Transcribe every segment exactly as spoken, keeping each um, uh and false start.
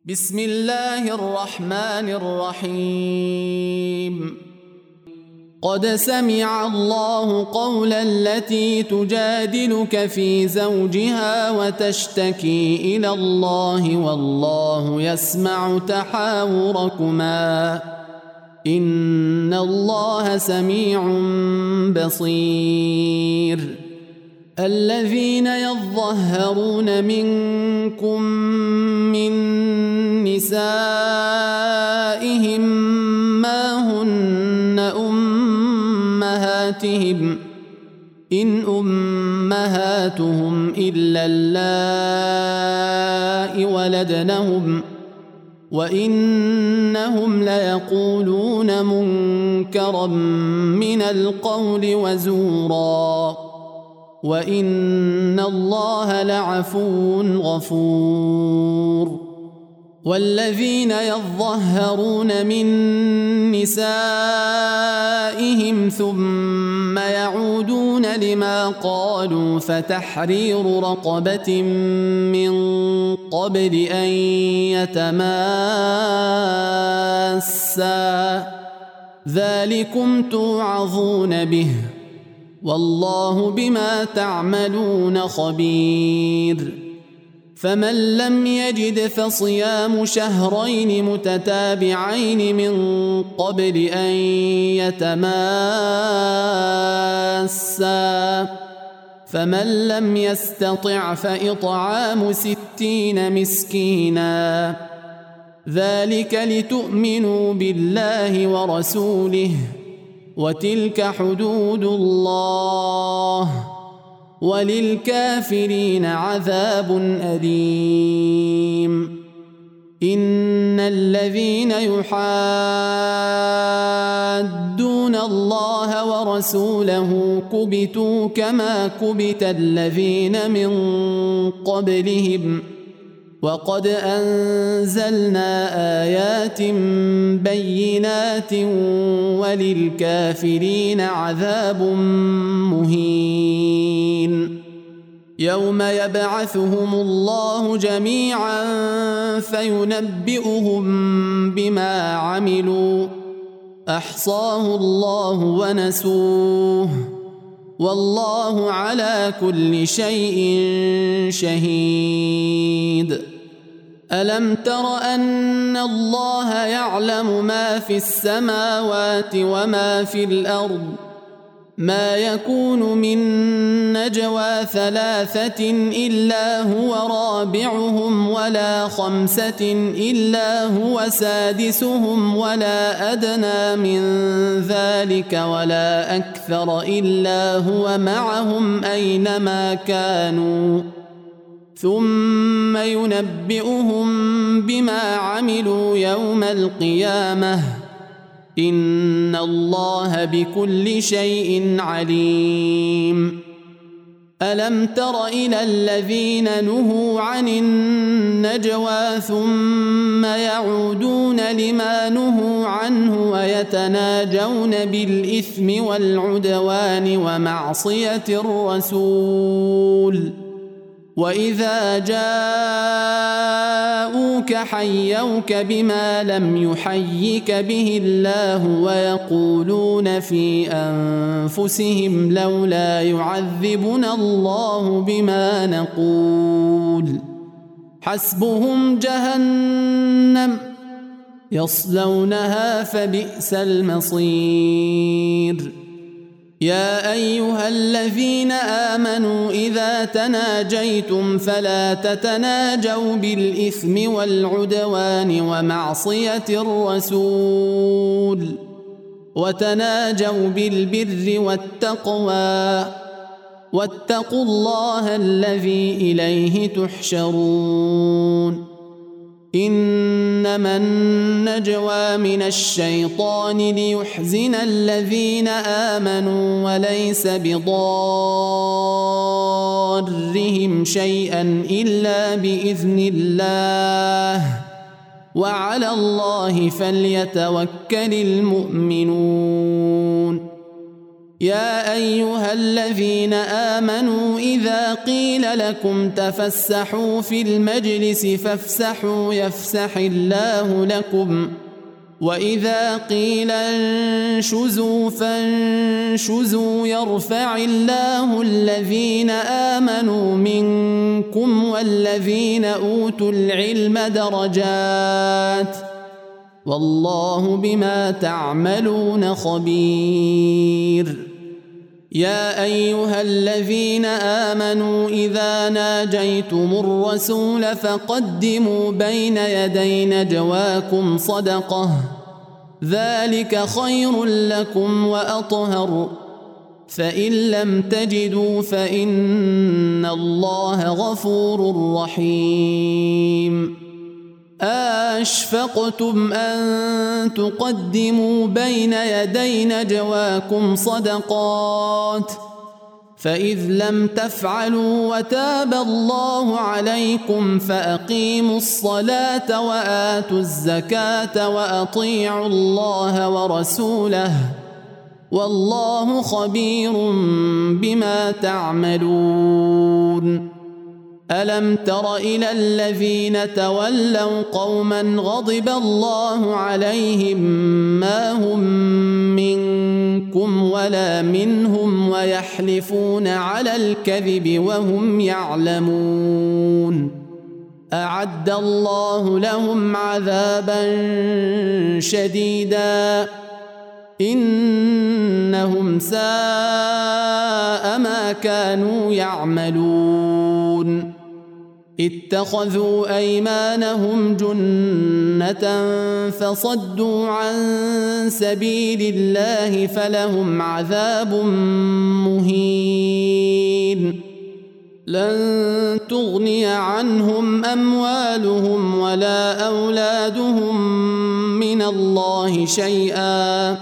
بسم الله الرحمن الرحيم قد سمع الله قول التي تجادلك في زوجها وتشتكي إلى الله والله يسمع تحاوركما إن الله سميع بصير الذين يظهرون منكم من نسائهم ما هن أمهاتهم إن أمهاتهم إلا اللائي ولدنهم وإنهم ليقولون منكرا من القول وزورا وإن الله لعفو غفور والذين يظهرون من نسائهم ثم يعودون لما قالوا فتحرير رقبة من قبل أن يتماسا ذلكم توعظون به والله بما تعملون خبير فمن لم يجد فصيام شهرين متتابعين من قبل أن يتماسا فمن لم يستطع فإطعام ستين مسكينا ذلك لتؤمنوا بالله ورسوله وتلك حدود الله وللكافرين عذاب أليم إن الذين يحادون الله ورسوله كبتوا كما كبت الذين من قبلهم وقد أنزلنا آيات بينات وللكافرين عذاب مهين يوم يبعثهم الله جميعا فينبئهم بما عملوا أحصاه الله ونسوه والله على كل شيء شهيد ألم تر أن الله يعلم ما في السماوات وما في الأرض ما يكون من نجوى ثلاثة إلا هو رابعهم ولا خمسة إلا هو سادسهم ولا أدنى من ذلك ولا أكثر إلا هو معهم أينما كانوا ثم ينبئهم بما عملوا يوم القيامة إن الله بكل شيء عليم ألم تر إلى الذين نهوا عن النجوى ثم يعودون لما نهوا عنه ويتناجون بالإثم والعدوان ومعصية الرسول وإذا جاءوك حيوك بما لم يحيك به الله ويقولون في أنفسهم لولا يعذبنا الله بما نقول حسبهم جهنم يصلونها فبئس المصير يا أيها الذين آمنوا إذا تناجيتم فلا تتناجوا بالإثم والعدوان ومعصية الرسول وتناجوا بالبر والتقوى واتقوا الله الذي إليه تحشرون إنما النجوى من الشيطان ليحزن الذين آمنوا وليس بضارهم شيئا إلا بإذن الله وعلى الله فليتوكل المؤمنون يا أيها الذين آمنوا إذا قيل لكم تفسحوا في المجلس فافسحوا يفسح الله لكم وإذا قيل انشزوا فانشزوا يرفع الله الذين آمنوا منكم والذين أوتوا العلم درجات والله بما تعملون خبير. يا أيها الذين آمنوا إذا ناجيتم الرسول فقدموا بين يدي نجواكم صدقة ذلك خير لكم وأطهر فإن لم تجدوا فإن الله غفور رحيم. أشفقتم أن تقدموا بين يدي نجواكم صدقات فإذ لم تفعلوا وتاب الله عليكم فأقيموا الصلاة وآتوا الزكاة وأطيعوا الله ورسوله والله خبير بما تعملون. ألم تر إلى الذين تولوا قوما غضب الله عليهم ما هم منكم ولا منهم ويحلفون على الكذب وهم يعلمون أعد الله لهم عذابا شديدا إنهم ساء ما كانوا يعملون. اتخذوا أيمانهم جنة فصدوا عن سبيل الله فلهم عذاب مهين. لن تغني عنهم أموالهم ولا أولادهم من الله شيئا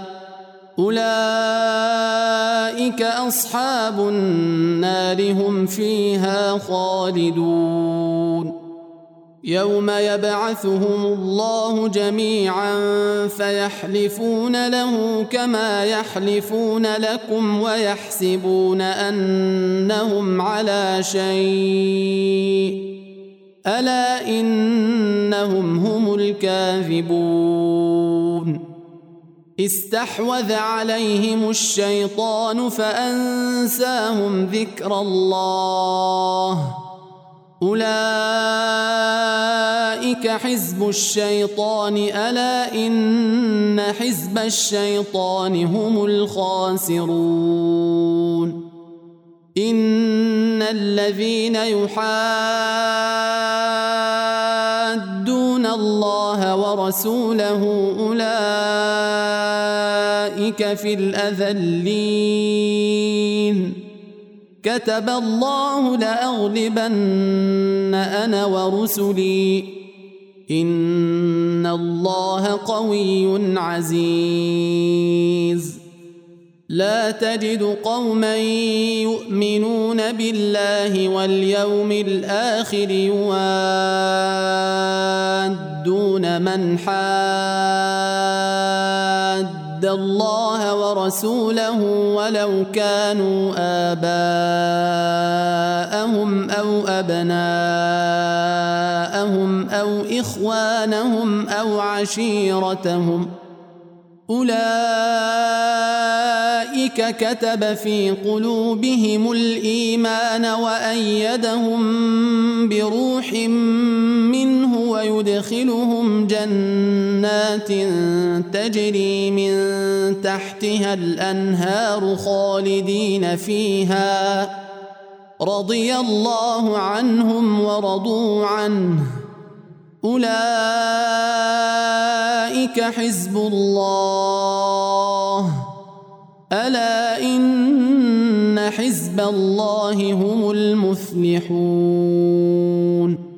أولئك أصحاب النار هم فيها خالدون. يوم يبعثهم الله جميعا فيحلفون له كما يحلفون لكم ويحسبون أنهم على شيء ألا إنهم هم الكاذبون. استحوذ عليهم الشيطان فأنساهم ذكر الله أولئك حزب الشيطان ألا إن حزب الشيطان هم الخاسرون. إن الذين يحادون الله ورسوله أولئك في الأذلين كتب الله لأغلبن أنا ورسلي إن الله قوي عزيز. لا تجد قوما يؤمنون بالله واليوم الآخر يوادون من حاد الله ورسوله ولو كانوا آباءهم أو أبناءهم أو إخوانهم أو عشيرتهم أولئك كتب في قلوبهم الإيمان وأيدهم بروح منه ويدخلهم جنات تجري من تحتها الأنهار خالدين فيها رضي الله عنهم ورضوا عنه أولئك حزب الله ألا إن حزب الله هم المفلحون.